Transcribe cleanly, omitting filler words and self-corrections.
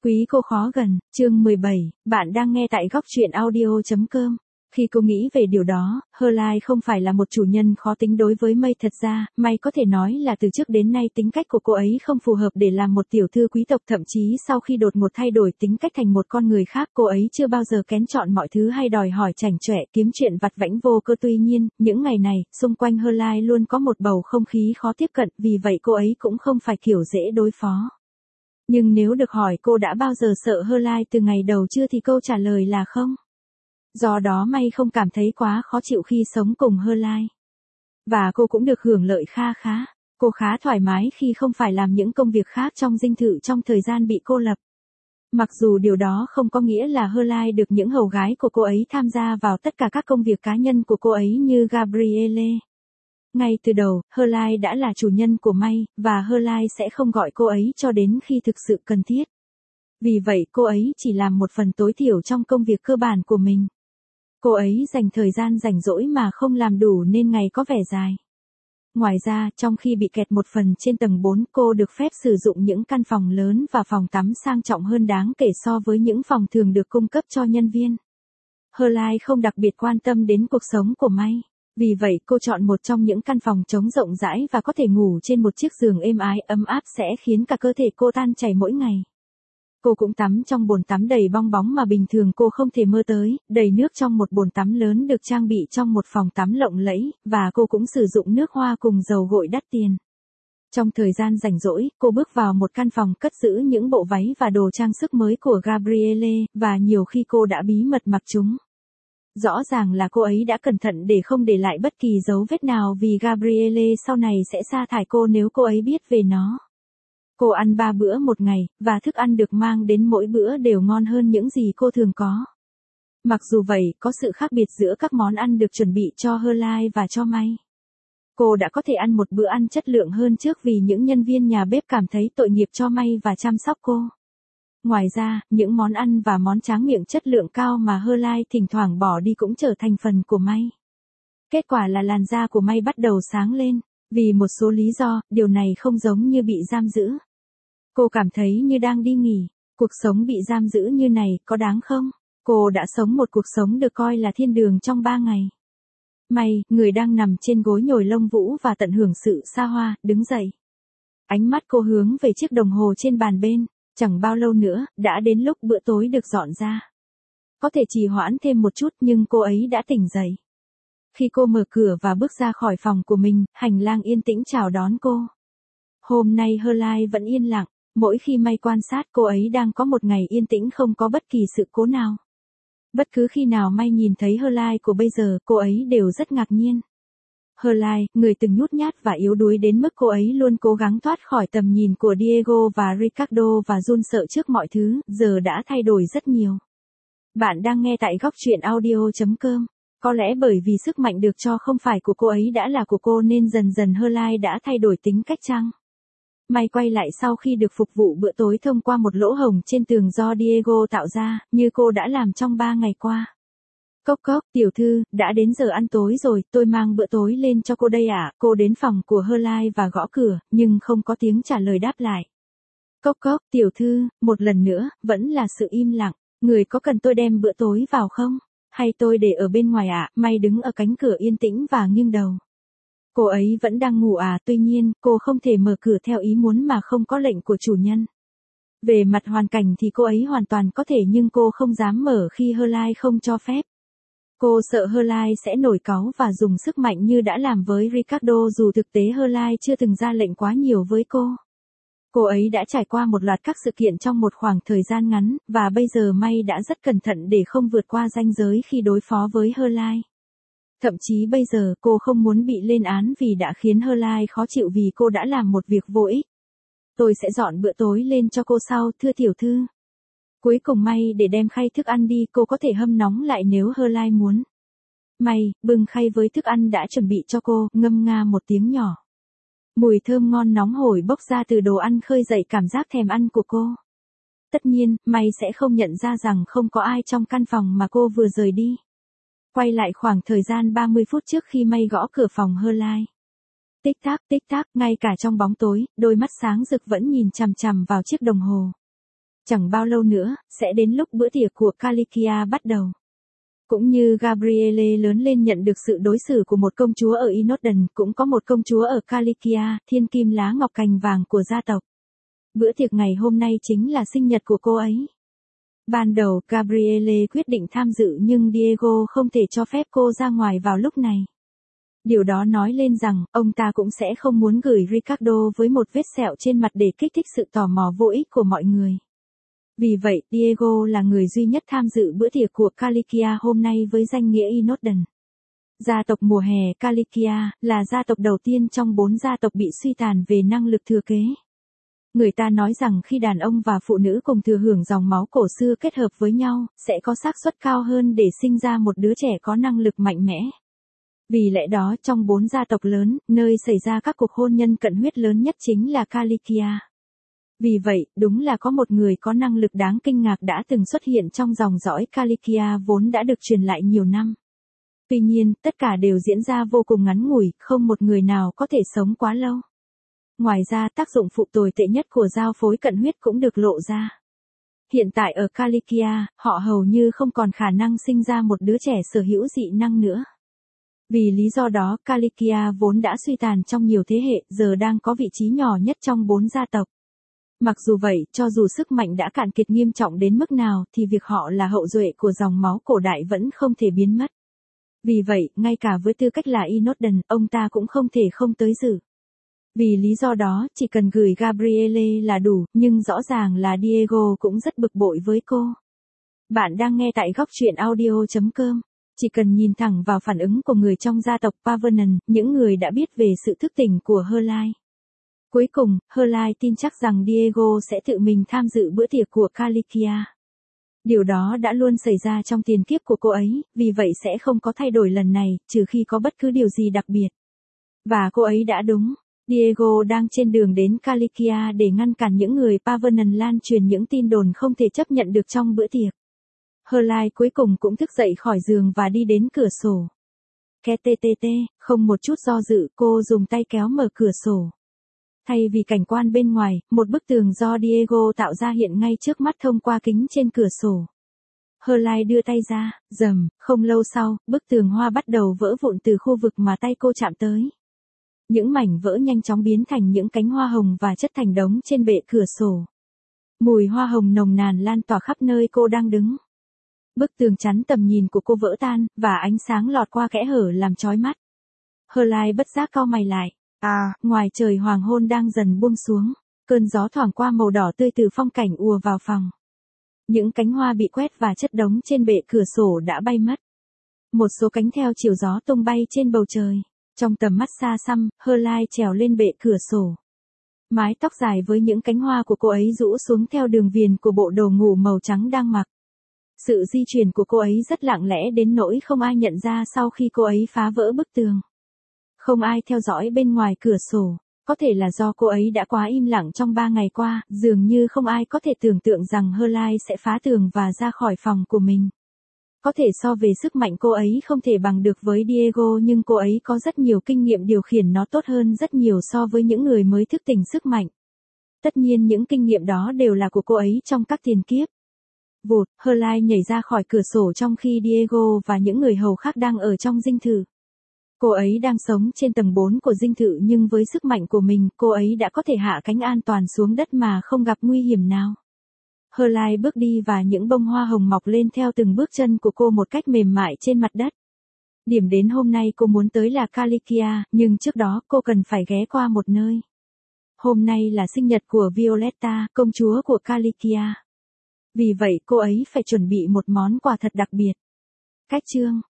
Quý cô khó gần, chương 17, bạn đang nghe tại góc truyện audio.com. Khi cô nghĩ về điều đó, Herlight không phải là một chủ nhân khó tính đối với May. Thật ra, May có thể nói là từ trước đến nay tính cách của cô ấy không phù hợp để làm một tiểu thư quý tộc. Thậm chí sau khi đột ngột thay đổi tính cách thành một con người khác, cô ấy chưa bao giờ kén chọn mọi thứ hay đòi hỏi chảnh chọe kiếm chuyện vặt vãnh vô cơ. Tuy nhiên, những ngày này, xung quanh Herlight luôn có một bầu không khí khó tiếp cận, vì vậy cô ấy cũng không phải kiểu dễ đối phó. Nhưng nếu được hỏi cô đã bao giờ sợ Herlight từ ngày đầu chưa thì câu trả lời là không. Do đó May không cảm thấy quá khó chịu khi sống cùng Herlight. Và cô cũng được hưởng lợi kha khá. Cô khá thoải mái khi không phải làm những công việc khác trong dinh thự trong thời gian bị cô lập. Mặc dù điều đó không có nghĩa là Herlight được những hầu gái của cô ấy tham gia vào tất cả các công việc cá nhân của cô ấy như Gabrielle. Ngay từ đầu, Herlight đã là chủ nhân của May, và Herlight sẽ không gọi cô ấy cho đến khi thực sự cần thiết. Vì vậy cô ấy chỉ làm một phần tối thiểu trong công việc cơ bản của mình. Cô ấy dành thời gian rảnh rỗi mà không làm đủ nên ngày có vẻ dài. Ngoài ra, trong khi bị kẹt một phần trên tầng 4, cô được phép sử dụng những căn phòng lớn và phòng tắm sang trọng hơn đáng kể so với những phòng thường được cung cấp cho nhân viên. Herlight không đặc biệt quan tâm đến cuộc sống của May. Vì vậy cô chọn một trong những căn phòng trống rộng rãi và có thể ngủ trên một chiếc giường êm ái ấm áp sẽ khiến cả cơ thể cô tan chảy mỗi ngày. Cô cũng tắm trong bồn tắm đầy bong bóng mà bình thường cô không thể mơ tới, đầy nước trong một bồn tắm lớn được trang bị trong một phòng tắm lộng lẫy, và cô cũng sử dụng nước hoa cùng dầu gội đắt tiền. Trong thời gian rảnh rỗi, cô bước vào một căn phòng cất giữ những bộ váy và đồ trang sức mới của Gabrielle, và nhiều khi cô đã bí mật mặc chúng. Rõ ràng là cô ấy đã cẩn thận để không để lại bất kỳ dấu vết nào vì Gabrielle sau này sẽ sa thải cô nếu cô ấy biết về nó. Cô ăn 3 bữa một ngày, và thức ăn được mang đến mỗi bữa đều ngon hơn những gì cô thường có. Mặc dù vậy, có sự khác biệt giữa các món ăn được chuẩn bị cho Herlight và cho May. Cô đã có thể ăn một bữa ăn chất lượng hơn trước vì những nhân viên nhà bếp cảm thấy tội nghiệp cho May và chăm sóc cô. Ngoài ra, những món ăn và món tráng miệng chất lượng cao mà Herlight thỉnh thoảng bỏ đi cũng trở thành phần của May. Kết quả là làn da của May bắt đầu sáng lên. Vì một số lý do, điều này không giống như bị giam giữ. Cô cảm thấy như đang đi nghỉ. Cuộc sống bị giam giữ như này có đáng không? Cô đã sống một cuộc sống được coi là thiên đường trong 3 ngày. May, người đang nằm trên gối nhồi lông vũ và tận hưởng sự xa hoa, đứng dậy. Ánh mắt cô hướng về chiếc đồng hồ trên bàn bên. Chẳng bao lâu nữa, đã đến lúc bữa tối được dọn ra. Có thể trì hoãn thêm một chút nhưng cô ấy đã tỉnh dậy. Khi cô mở cửa và bước ra khỏi phòng của mình, hành lang yên tĩnh chào đón cô. Hôm nay Herlight vẫn yên lặng, mỗi khi May quan sát cô ấy đang có một ngày yên tĩnh không có bất kỳ sự cố nào. Bất cứ khi nào May nhìn thấy Herlight của bây giờ, cô ấy đều rất ngạc nhiên. Herlight, người từng nhút nhát và yếu đuối đến mức cô ấy luôn cố gắng thoát khỏi tầm nhìn của Diego và Ricardo và run sợ trước mọi thứ, giờ đã thay đổi rất nhiều. Bạn đang nghe tại góc truyện audio.com. Có lẽ bởi vì sức mạnh được cho không phải của cô ấy đã là của cô nên dần dần Herlight đã thay đổi tính cách chăng? May quay lại sau khi được phục vụ bữa tối thông qua một lỗ hổng trên tường do Diego tạo ra, như cô đã làm trong 3 ngày qua. Cốc cốc, tiểu thư, đã đến giờ ăn tối rồi, tôi mang bữa tối lên cho cô đây ạ. Cô đến phòng của Herlight và gõ cửa, nhưng không có tiếng trả lời đáp lại. Cốc cốc, tiểu thư, một lần nữa, vẫn là sự im lặng. Người có cần tôi đem bữa tối vào không? Hay tôi để ở bên ngoài ạ? May đứng ở cánh cửa yên tĩnh và nghiêng đầu. Cô ấy vẫn đang ngủ tuy nhiên, cô không thể mở cửa theo ý muốn mà không có lệnh của chủ nhân. Về mặt hoàn cảnh thì cô ấy hoàn toàn có thể nhưng cô không dám mở khi Herlight không cho phép. Cô sợ Herlight sẽ nổi cáu và dùng sức mạnh như đã làm với Ricardo dù thực tế Herlight chưa từng ra lệnh quá nhiều với cô. Cô ấy đã trải qua một loạt các sự kiện trong một khoảng thời gian ngắn, và bây giờ May đã rất cẩn thận để không vượt qua ranh giới khi đối phó với Herlight. Thậm chí bây giờ cô không muốn bị lên án vì đã khiến Herlight khó chịu vì cô đã làm một việc vô ích. Tôi sẽ dọn bữa tối lên cho cô sau, thưa tiểu thư. Cuối cùng May để đem khay thức ăn đi, cô có thể hâm nóng lại nếu Herlight muốn. May, bưng khay với thức ăn đã chuẩn bị cho cô, ngâm nga một tiếng nhỏ. Mùi thơm ngon nóng hổi bốc ra từ đồ ăn khơi dậy cảm giác thèm ăn của cô. Tất nhiên, May sẽ không nhận ra rằng không có ai trong căn phòng mà cô vừa rời đi. Quay lại khoảng thời gian 30 phút trước khi May gõ cửa phòng Herlight. Tích tắc, ngay cả trong bóng tối, đôi mắt sáng rực vẫn nhìn chằm chằm vào chiếc đồng hồ. Chẳng bao lâu nữa, sẽ đến lúc bữa tiệc của Calicia bắt đầu. Cũng như Gabrielle lớn lên nhận được sự đối xử của một công chúa ở Inodden, cũng có một công chúa ở Calicia, thiên kim lá ngọc cành vàng của gia tộc. Bữa tiệc ngày hôm nay chính là sinh nhật của cô ấy. Ban đầu Gabrielle quyết định tham dự nhưng Diego không thể cho phép cô ra ngoài vào lúc này. Điều đó nói lên rằng, ông ta cũng sẽ không muốn gửi Ricardo với một vết sẹo trên mặt để kích thích sự tò mò vô ích của mọi người. Vì vậy, Diego là người duy nhất tham dự bữa tiệc của Calicia hôm nay với danh nghĩa Inodden. Gia tộc mùa hè Calicia là gia tộc đầu tiên trong 4 gia tộc bị suy tàn về năng lực thừa kế. Người ta nói rằng khi đàn ông và phụ nữ cùng thừa hưởng dòng máu cổ xưa kết hợp với nhau, sẽ có xác suất cao hơn để sinh ra một đứa trẻ có năng lực mạnh mẽ. Vì lẽ đó trong 4 gia tộc lớn, nơi xảy ra các cuộc hôn nhân cận huyết lớn nhất chính là Calicia. Vì vậy, đúng là có một người có năng lực đáng kinh ngạc đã từng xuất hiện trong dòng dõi Calicia vốn đã được truyền lại nhiều năm. Tuy nhiên, tất cả đều diễn ra vô cùng ngắn ngủi, không một người nào có thể sống quá lâu. Ngoài ra tác dụng phụ tồi tệ nhất của giao phối cận huyết cũng được lộ ra. Hiện tại ở Calicia, họ hầu như không còn khả năng sinh ra một đứa trẻ sở hữu dị năng nữa. Vì lý do đó, Calicia vốn đã suy tàn trong nhiều thế hệ, giờ đang có vị trí nhỏ nhất trong 4 gia tộc. Mặc dù vậy, cho dù sức mạnh đã cạn kiệt nghiêm trọng đến mức nào, thì việc họ là hậu duệ của dòng máu cổ đại vẫn không thể biến mất. Vì vậy, ngay cả với tư cách là Inodden, ông ta cũng không thể không tới dự. Vì lý do đó, chỉ cần gửi Gabrielle là đủ, nhưng rõ ràng là Diego cũng rất bực bội với cô. Bạn đang nghe tại góc truyện audio.com. Chỉ cần nhìn thẳng vào phản ứng của người trong gia tộc Pavernon, những người đã biết về sự thức tỉnh của Herlight. Cuối cùng, Herlight tin chắc rằng Diego sẽ tự mình tham dự bữa tiệc của Calicia. Điều đó đã luôn xảy ra trong tiền kiếp của cô ấy, vì vậy sẽ không có thay đổi lần này, trừ khi có bất cứ điều gì đặc biệt. Và cô ấy đã đúng. Diego đang trên đường đến Calicia để ngăn cản những người Pavernon lan truyền những tin đồn không thể chấp nhận được trong bữa tiệc. Herlight cuối cùng cũng thức dậy khỏi giường và đi đến cửa sổ. KTTT, không một chút do dự, cô dùng tay kéo mở cửa sổ. Thay vì cảnh quan bên ngoài, một bức tường do Diego tạo ra hiện ngay trước mắt thông qua kính trên cửa sổ. Herlight đưa tay ra, rầm, không lâu sau, bức tường hoa bắt đầu vỡ vụn từ khu vực mà tay cô chạm tới. Những mảnh vỡ nhanh chóng biến thành những cánh hoa hồng và chất thành đống trên bệ cửa sổ. Mùi hoa hồng nồng nàn lan tỏa khắp nơi cô đang đứng. Bức tường chắn tầm nhìn của cô vỡ tan, và ánh sáng lọt qua kẽ hở làm chói mắt. Herlight bất giác cau mày lại. Ngoài trời hoàng hôn đang dần buông xuống. Cơn gió thoảng qua màu đỏ tươi từ phong cảnh ùa vào phòng. Những cánh hoa bị quét và chất đống trên bệ cửa sổ đã bay mất. Một số cánh theo chiều gió tung bay trên bầu trời. Trong tầm mắt xa xăm, Herlight trèo lên bệ cửa sổ. Mái tóc dài với những cánh hoa của cô ấy rũ xuống theo đường viền của bộ đồ ngủ màu trắng đang mặc. Sự di chuyển của cô ấy rất lặng lẽ đến nỗi không ai nhận ra sau khi cô ấy phá vỡ bức tường. Không ai theo dõi bên ngoài cửa sổ. Có thể là do cô ấy đã quá im lặng trong 3 ngày qua, dường như không ai có thể tưởng tượng rằng Herlight sẽ phá tường và ra khỏi phòng của mình. Có thể so về sức mạnh cô ấy không thể bằng được với Diego, nhưng cô ấy có rất nhiều kinh nghiệm điều khiển nó tốt hơn rất nhiều so với những người mới thức tỉnh sức mạnh. Tất nhiên những kinh nghiệm đó đều là của cô ấy trong các tiền kiếp. Vụt, Herlight nhảy ra khỏi cửa sổ trong khi Diego và những người hầu khác đang ở trong dinh thự. Cô ấy đang sống trên tầng 4 của dinh thự nhưng với sức mạnh của mình, cô ấy đã có thể hạ cánh an toàn xuống đất mà không gặp nguy hiểm nào. Herlight bước đi và những bông hoa hồng mọc lên theo từng bước chân của cô một cách mềm mại trên mặt đất. Điểm đến hôm nay cô muốn tới là Calicia, nhưng trước đó cô cần phải ghé qua một nơi. Hôm nay là sinh nhật của Violetta, công chúa của Calicia. Vì vậy cô ấy phải chuẩn bị một món quà thật đặc biệt. Cách chương